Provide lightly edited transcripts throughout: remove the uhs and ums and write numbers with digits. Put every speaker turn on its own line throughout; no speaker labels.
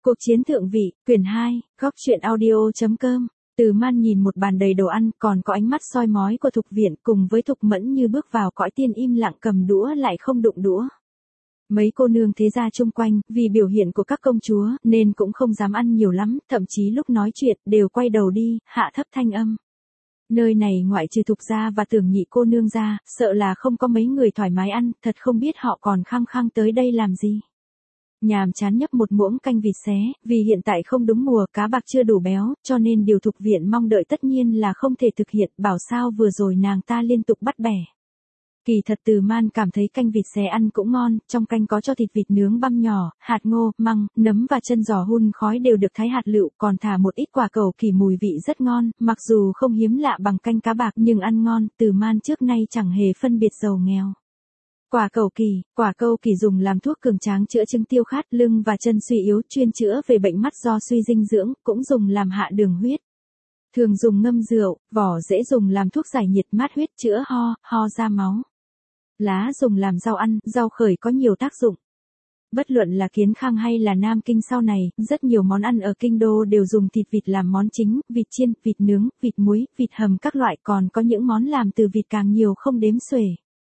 Cuộc chiến thượng vị, quyển 2, góc truyện audio.com. Từ Man nhìn một bàn đầy đồ ăn, còn có ánh mắt soi mói của Thục Viện, cùng với Thục Mẫn như bước vào cõi tiên im lặng cầm đũa lại không đụng đũa. Mấy cô nương thế gia chung quanh, vì biểu hiện của các công chúa, nên cũng không dám ăn nhiều lắm, thậm chí lúc nói chuyện, đều quay đầu đi, hạ thấp thanh âm. Nơi này ngoại trừ Thục gia và Tưởng nhị cô nương ra, sợ là không có mấy người thoải mái ăn, thật không biết họ còn khăng khăng tới đây làm gì. Nhàm chán nhấp một muỗng canh vịt xé, vì hiện tại không đúng mùa, cá bạc chưa đủ béo, cho nên điều Thục Viện mong đợi tất nhiên là không thể thực hiện, bảo sao vừa rồi nàng ta liên tục bắt bẻ. Kỳ thật Từ Man cảm thấy canh vịt xé ăn cũng ngon, trong canh có cho thịt vịt nướng băm nhỏ, hạt ngô, măng, nấm và chân giò hun khói đều được thái hạt lựu, còn thả một ít quả cầu kỳ mùi vị rất ngon, mặc dù không hiếm lạ bằng canh cá bạc nhưng ăn ngon, Từ Man trước nay chẳng hề phân biệt giàu nghèo. Quả cầu kỳ dùng làm thuốc cường tráng chữa chứng tiêu khát, lưng và chân suy yếu, chuyên chữa về bệnh mắt do suy dinh dưỡng, cũng dùng làm hạ đường huyết. Thường dùng ngâm rượu, vỏ dễ dùng làm thuốc giải nhiệt mát huyết, chữa ho ra máu. Lá dùng làm rau ăn, rau khởi có nhiều tác dụng. Bất luận là Kiến Khang hay là Nam Kinh sau này, rất nhiều món ăn ở kinh đô đều dùng thịt vịt làm món chính, vịt chiên, vịt nướng, vịt muối, vịt hầm các loại, còn có những món làm từ vịt càng nhiều không đếm xuể.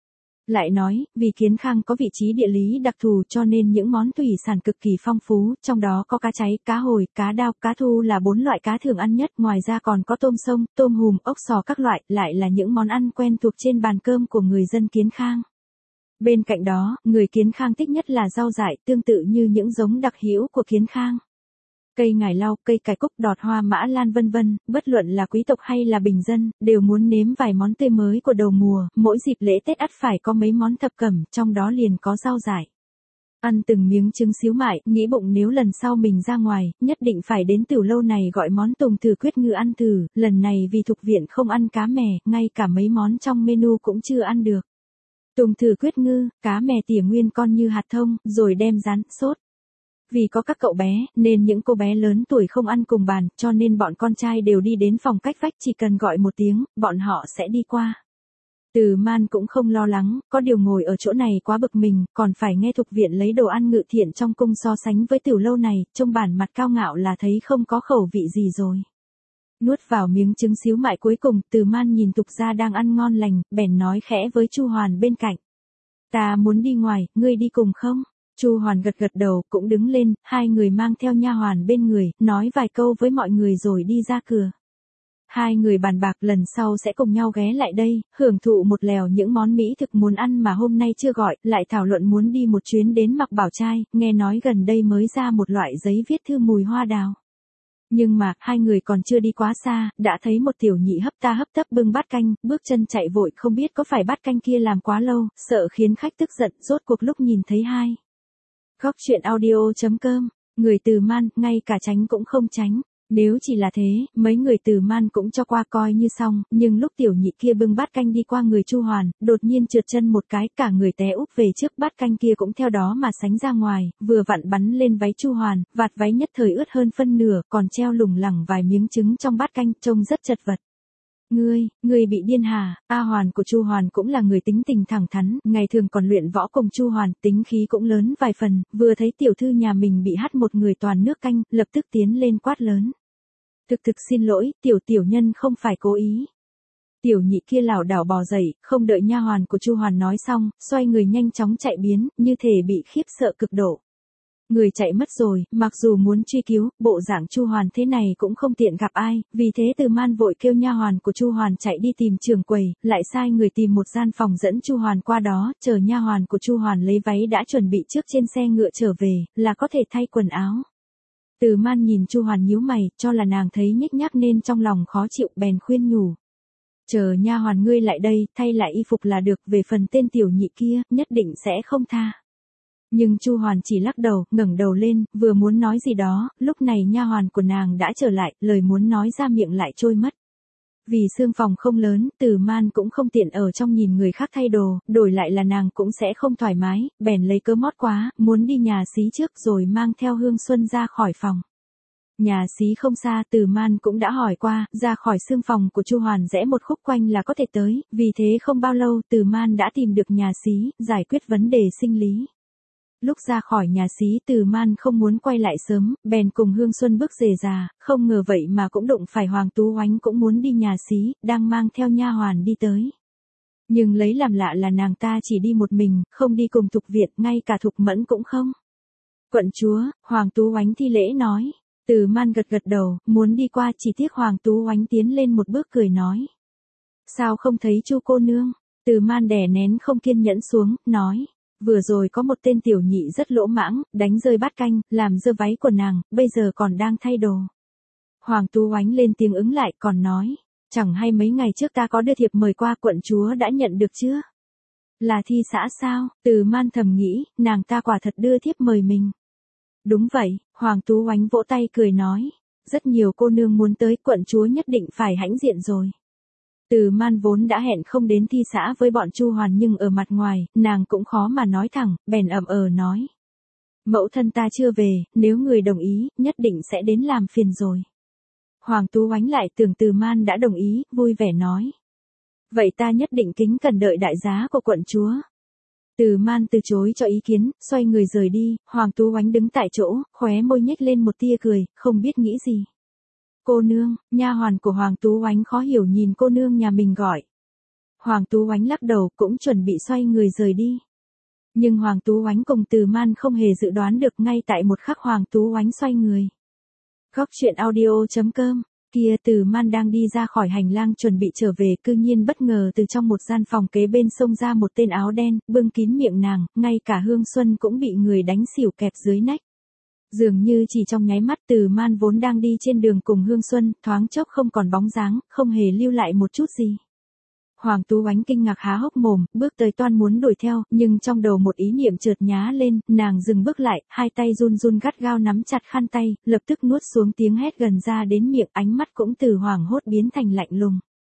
Lại nói, vì Kiến Khang có vị trí địa lý đặc thù cho nên những món thủy sản cực kỳ phong phú, trong đó có cá cháy, cá hồi, cá đao, cá thu là 4 loại cá thường ăn nhất, ngoài ra còn có tôm sông, tôm hùm, ốc sò các loại, lại là những món ăn quen thuộc trên bàn cơm của người dân Kiến Khang. Bên cạnh đó, người Kiến Khang thích nhất là rau dại, tương tự như những giống đặc hữu của Kiến Khang. Cây ngải lau, cây cải cúc, đọt hoa mã lan vân vân, bất luận là quý tộc hay là bình dân, đều muốn nếm vài món tươi mới của đầu mùa, mỗi dịp lễ Tết ắt phải có mấy món thập cẩm, trong đó liền có rau dại. Ăn từng miếng trứng xíu mại, nghĩ bụng nếu lần sau mình ra ngoài, nhất định phải đến tiểu lâu này gọi món tùng thử quyết ngư ăn thử, lần này vì Thục Viện không ăn cá mè, ngay cả mấy món trong menu cũng chưa ăn được. Tùng thử quyết ngư, cá mè tỉa nguyên con như hạt thông, rồi đem rán, sốt. Vì có các cậu bé, nên những cô bé lớn tuổi không ăn cùng bàn, cho nên bọn con trai đều đi đến phòng cách vách, chỉ cần gọi một tiếng, bọn họ sẽ đi qua. Từ Man cũng không lo lắng, có điều ngồi ở chỗ này quá bực mình, còn phải nghe Thục Viện lấy đồ ăn ngự thiện trong cung so sánh với tiểu lâu này, trông bản mặt cao ngạo là thấy không có khẩu vị gì rồi. Nuốt vào miếng trứng xíu mại cuối cùng, Từ Man nhìn Thục gia đang ăn ngon lành, bèn nói khẽ với Chu Hoàn bên cạnh. Ta muốn đi ngoài, ngươi đi cùng không? Chu Hoàn gật gật đầu, cũng đứng lên, hai người mang theo nha hoàn bên người, nói vài câu với mọi người rồi đi ra cửa. Hai người bàn bạc lần sau sẽ cùng nhau ghé lại đây, hưởng thụ một lèo những món mỹ thực muốn ăn mà hôm nay chưa gọi, lại thảo luận muốn đi một chuyến đến Mặc Bảo Trai, nghe nói gần đây mới ra một loại giấy viết thư mùi hoa đào. Nhưng mà, hai người còn chưa đi quá xa, đã thấy một tiểu nhị hấp ta hấp tấp bưng bát canh, bước chân chạy vội, không biết có phải bát canh kia làm quá lâu, sợ khiến khách tức giận, rốt cuộc lúc nhìn thấy hai. Góc truyện audio.com, người Từ Man, ngay cả tránh cũng không tránh. Nếu chỉ là thế, mấy người Từ Man cũng cho qua coi như xong, nhưng lúc tiểu nhị kia bưng bát canh đi qua người Chu Hoàn, đột nhiên trượt chân một cái, cả người té úp về trước, bát canh kia cũng theo đó mà sánh ra ngoài, vừa vặn bắn lên váy Chu Hoàn, vạt váy nhất thời ướt hơn phân nửa, còn treo lủng lẳng vài miếng trứng trong bát canh, trông rất chật vật. Ngươi bị điên hả? A Hoàn của Chu Hoàn cũng là người tính tình thẳng thắn, ngày thường còn luyện võ cùng Chu Hoàn, tính khí cũng lớn vài phần, vừa thấy tiểu thư nhà mình bị hắt một người toàn nước canh, lập tức tiến lên quát lớn. Thực xin lỗi, tiểu nhân không phải cố ý. Tiểu nhị kia lảo đảo bò dậy, không đợi nha hoàn của Chu Hoàn nói xong, xoay người nhanh chóng chạy biến, như thể bị khiếp sợ cực độ. Người chạy mất rồi, mặc dù muốn truy cứu, bộ dạng Chu Hoàn thế này cũng không tiện gặp ai, vì thế Từ Man vội kêu nha hoàn của Chu Hoàn chạy đi tìm trưởng quầy, lại sai người tìm một gian phòng dẫn Chu Hoàn qua đó, chờ nha hoàn của Chu Hoàn lấy váy đã chuẩn bị trước trên xe ngựa trở về, là có thể thay quần áo. Từ Man nhìn Chu Hoàn nhíu mày, cho là nàng thấy nhếch nhác nên trong lòng khó chịu, bèn khuyên nhủ. Chờ nha hoàn ngươi lại đây, thay lại y phục là được, về phần tên tiểu nhị kia, nhất định sẽ không tha. Nhưng Chu Hoàn chỉ lắc đầu, ngẩng đầu lên, vừa muốn nói gì đó, lúc này nha hoàn của nàng đã trở lại, lời muốn nói ra miệng lại trôi mất. Vì xương phòng không lớn, Từ Man cũng không tiện ở trong nhìn người khác thay đồ, đổi lại là nàng cũng sẽ không thoải mái, bèn lấy cớ mót quá, muốn đi nhà xí trước rồi mang theo Hương Xuân ra khỏi phòng. Nhà xí không xa, Từ Man cũng đã hỏi qua, ra khỏi xương phòng của Chu Hoàn rẽ một khúc quanh là có thể tới, vì thế không bao lâu Từ Man đã tìm được nhà xí, giải quyết vấn đề sinh lý. Lúc ra khỏi nhà xí Từ Man không muốn quay lại sớm, bèn cùng Hương Xuân bước rề rà, không ngờ vậy mà cũng đụng phải Hoàng Tú Oánh cũng muốn đi nhà xí, đang mang theo nha hoàn đi tới. Nhưng lấy làm lạ là nàng ta chỉ đi một mình, không đi cùng Thục Việt, ngay cả Thục Mẫn cũng không. Quận chúa, Hoàng Tú Oánh thi lễ nói. Từ Man gật gật đầu, muốn đi qua, chỉ tiếc Hoàng Tú Oánh tiến lên một bước cười nói. Sao không thấy Chu cô nương? Từ Man đè nén không kiên nhẫn xuống, nói. Vừa rồi có một tên tiểu nhị rất lỗ mãng, đánh rơi bát canh, làm dơ váy của nàng, bây giờ còn đang thay đồ. Hoàng Tú Oánh lên tiếng ứng lại, còn nói. Chẳng hay mấy ngày trước ta có đưa thiệp mời qua, quận chúa đã nhận được chưa? Là Thi xã sao? Từ Man thầm nghĩ, nàng ta quả thật đưa thiếp mời mình. Đúng vậy, Hoàng Tú Oánh vỗ tay cười nói. Rất nhiều cô nương muốn tới, quận chúa nhất định phải hãnh diện rồi. Từ Man vốn đã hẹn không đến Thi xã với bọn Chu Hoàn, nhưng ở mặt ngoài, nàng cũng khó mà nói thẳng, bèn nói. Mẫu thân ta chưa về, nếu người đồng ý, nhất định sẽ đến làm phiền rồi. Hoàng Tú Oánh lại tưởng Từ Man đã đồng ý, vui vẻ nói. Vậy ta nhất định kính cẩn đợi đại giá của quận chúa. Từ Man từ chối cho ý kiến, xoay người rời đi, Hoàng Tú Oánh đứng tại chỗ, khóe môi nhếch lên một tia cười, không biết nghĩ gì. Cô nương, nha hoàn của Hoàng Tú Oánh khó hiểu nhìn cô nương nhà mình gọi. Hoàng Tú Oánh lắc đầu, cũng chuẩn bị xoay người rời đi. Nhưng Hoàng Tú Oánh cùng Từ Man không hề dự đoán được, ngay tại một khắc Hoàng Tú Oánh xoay người. Góc truyện audio.com. Kia Từ Man đang đi ra khỏi hành lang chuẩn bị trở về, cư nhiên bất ngờ từ trong một gian phòng kế bên xông ra một tên áo đen, bưng kín miệng nàng, ngay cả Hương Xuân cũng bị người đánh xỉu kẹp dưới nách. Dường như chỉ trong nháy mắt, Từ Man vốn đang đi trên đường cùng Hương Xuân, thoáng chốc không còn bóng dáng, không hề lưu lại một chút gì. Hoàng Tú Oánh kinh ngạc há hốc mồm, bước tới toan muốn đuổi theo, nhưng trong đầu một ý niệm chợt nhá lên, nàng dừng bước lại, hai tay run run gắt gao nắm chặt khăn tay, lập tức nuốt xuống tiếng hét gần ra đến miệng, ánh mắt cũng từ hoảng hốt biến thành lạnh lùng.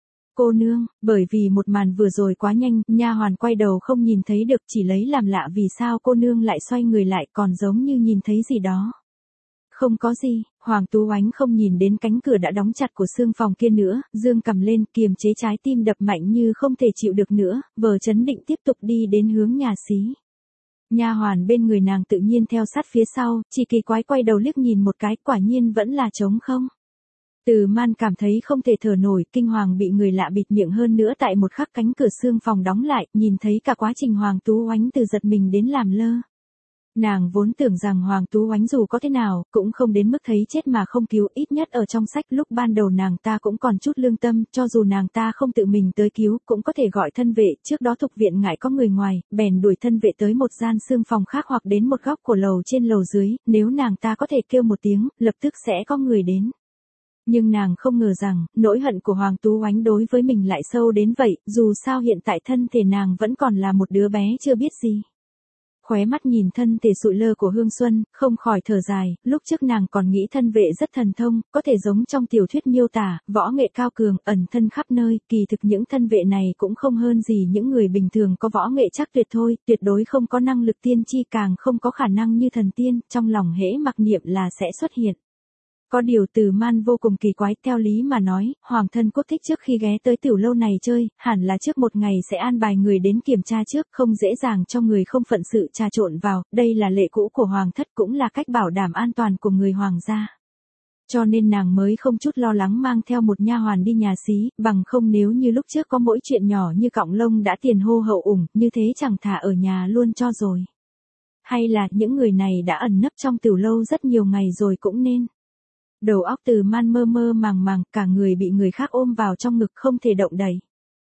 Cô nương, bởi vì một màn vừa rồi quá nhanh, nha hoàn quay đầu không nhìn thấy được, chỉ lấy làm lạ vì sao cô nương lại xoay người lại, còn giống như nhìn thấy gì đó. Không có gì, Hoàng Tú Oánh không nhìn đến cánh cửa đã đóng chặt của xương phòng kia nữa, dương cầm lên, kiềm chế trái tim đập mạnh như không thể chịu được nữa, vờ chấn định tiếp tục đi đến hướng nhà xí. Nha hoàn bên người nàng tự nhiên theo sát phía sau, chỉ kỳ quái quay đầu liếc nhìn một cái, quả nhiên vẫn là trống không. Từ Man cảm thấy không thể thở nổi, kinh hoàng bị người lạ bịt miệng, hơn nữa tại một khắc cánh cửa xương phòng đóng lại, nhìn thấy cả quá trình Hoàng Tú Oánh từ giật mình đến làm lơ. Nàng vốn tưởng rằng Hoàng Tú Oánh dù có thế nào, cũng không đến mức thấy chết mà không cứu, ít nhất ở trong sách lúc ban đầu nàng ta cũng còn chút lương tâm, cho dù nàng ta không tự mình tới cứu, cũng có thể gọi thân vệ, trước đó Thục Viện ngại có người ngoài, bèn đuổi thân vệ tới một gian xương phòng khác hoặc đến một góc của lầu trên lầu dưới, nếu nàng ta có thể kêu một tiếng, lập tức sẽ có người đến. Nhưng nàng không ngờ rằng, nỗi hận của Hoàng Tú Oánh đối với mình lại sâu đến vậy, dù sao hiện tại thân thể nàng vẫn còn là một đứa bé chưa biết gì. Khóe mắt nhìn thân thể sụi lơ của Hương Xuân, không khỏi thở dài, lúc trước nàng còn nghĩ thân vệ rất thần thông, có thể giống trong tiểu thuyết miêu tả, võ nghệ cao cường, ẩn thân khắp nơi, kỳ thực những thân vệ này cũng không hơn gì những người bình thường có võ nghệ chắc tuyệt thôi, tuyệt đối không có năng lực tiên tri, càng không có khả năng như thần tiên, trong lòng hễ mặc niệm là sẽ xuất hiện. Có điều Từ Man vô cùng kỳ quái, theo lý mà nói, Hoàng thân quốc thích trước khi ghé tới tiểu lâu này chơi, hẳn là trước một ngày sẽ an bài người đến kiểm tra trước, không dễ dàng cho người không phận sự trà trộn vào, đây là lệ cũ của Hoàng thất, cũng là cách bảo đảm an toàn của người Hoàng gia. Cho nên nàng mới không chút lo lắng mang theo một nha hoàn đi nhà xí, bằng không nếu như lúc trước có mỗi chuyện nhỏ như cọng lông đã tiền hô hậu ủng, như thế chẳng thà ở nhà luôn cho rồi. Hay là những người này đã ẩn nấp trong tiểu lâu rất nhiều ngày rồi cũng nên. Đầu óc Từ Man mơ mơ màng màng, cả người bị người khác ôm vào trong ngực không thể động đậy.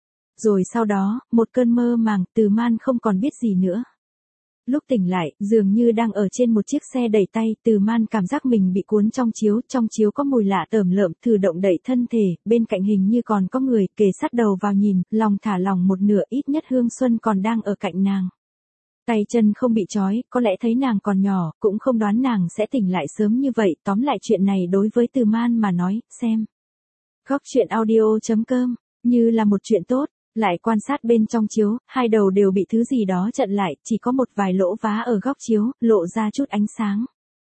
Rồi sau đó, một cơn mơ màng, Từ Man không còn biết gì nữa. Lúc tỉnh lại, dường như đang ở trên một chiếc xe đẩy tay, Từ Man cảm giác mình bị cuốn trong chiếu có mùi lạ tởm lợm, thử động đậy thân thể, bên cạnh hình như còn có người, kề sát đầu vào nhìn, lòng thả lỏng một nửa, ít nhất Hương Xuân còn đang ở cạnh nàng. Tay chân không bị trói, có lẽ thấy nàng còn nhỏ, cũng không đoán nàng sẽ tỉnh lại sớm như vậy, tóm lại chuyện này đối với Từ Man mà nói, xem. Góc truyện audio.com, như là một chuyện tốt, lại quan sát bên trong chiếu, hai đầu đều bị thứ gì đó chặn lại, chỉ có một vài lỗ vá ở góc chiếu, lộ ra chút ánh sáng.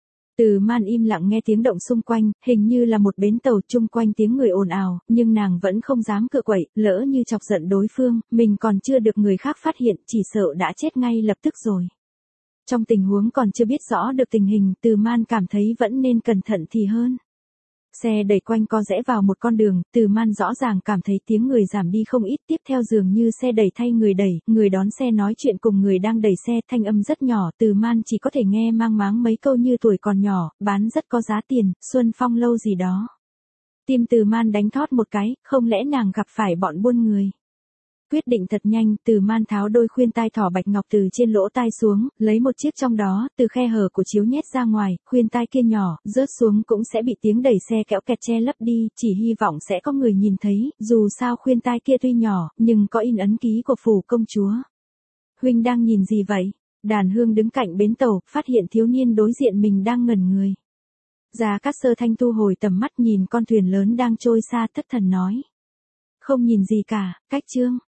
Từ Man im lặng nghe tiếng động xung quanh, hình như là một bến tàu, chung quanh tiếng người ồn ào, nhưng nàng vẫn không dám cựa quậy, lỡ như chọc giận đối phương, mình còn chưa được người khác phát hiện, chỉ sợ đã chết ngay lập tức rồi. Trong tình huống còn chưa biết rõ được tình hình, Từ Man cảm thấy vẫn nên cẩn thận thì hơn. Xe đẩy quanh co rẽ vào một con đường, Từ Man rõ ràng cảm thấy tiếng người giảm đi không ít, tiếp theo dường như xe đẩy thay người đẩy, người đón xe nói chuyện cùng người đang đẩy xe, thanh âm rất nhỏ, Từ Man chỉ có thể nghe mang máng mấy câu như tuổi còn nhỏ, bán rất có giá tiền, Xuân Phong lâu gì đó. Tim Từ Man đánh thót một cái, không lẽ nàng gặp phải bọn buôn người. Quyết định thật nhanh, Từ Man tháo đôi khuyên tai thỏ bạch ngọc từ trên lỗ tai xuống, lấy một chiếc trong đó, từ khe hở của chiếu nhét ra ngoài, khuyên tai kia nhỏ, rớt xuống cũng sẽ bị tiếng đẩy xe kẽo kẹt che lấp đi, chỉ hy vọng sẽ có người nhìn thấy, dù sao khuyên tai kia tuy nhỏ, nhưng có in ấn ký của phủ công chúa. Huynh đang nhìn gì vậy? Đàn Hương đứng cạnh bến tàu, phát hiện thiếu niên đối diện mình đang ngẩn người. Gia Cát Sơ Thanh thu hồi tầm mắt nhìn con thuyền lớn đang trôi xa, thất thần nói. Không nhìn gì cả, cách Trương.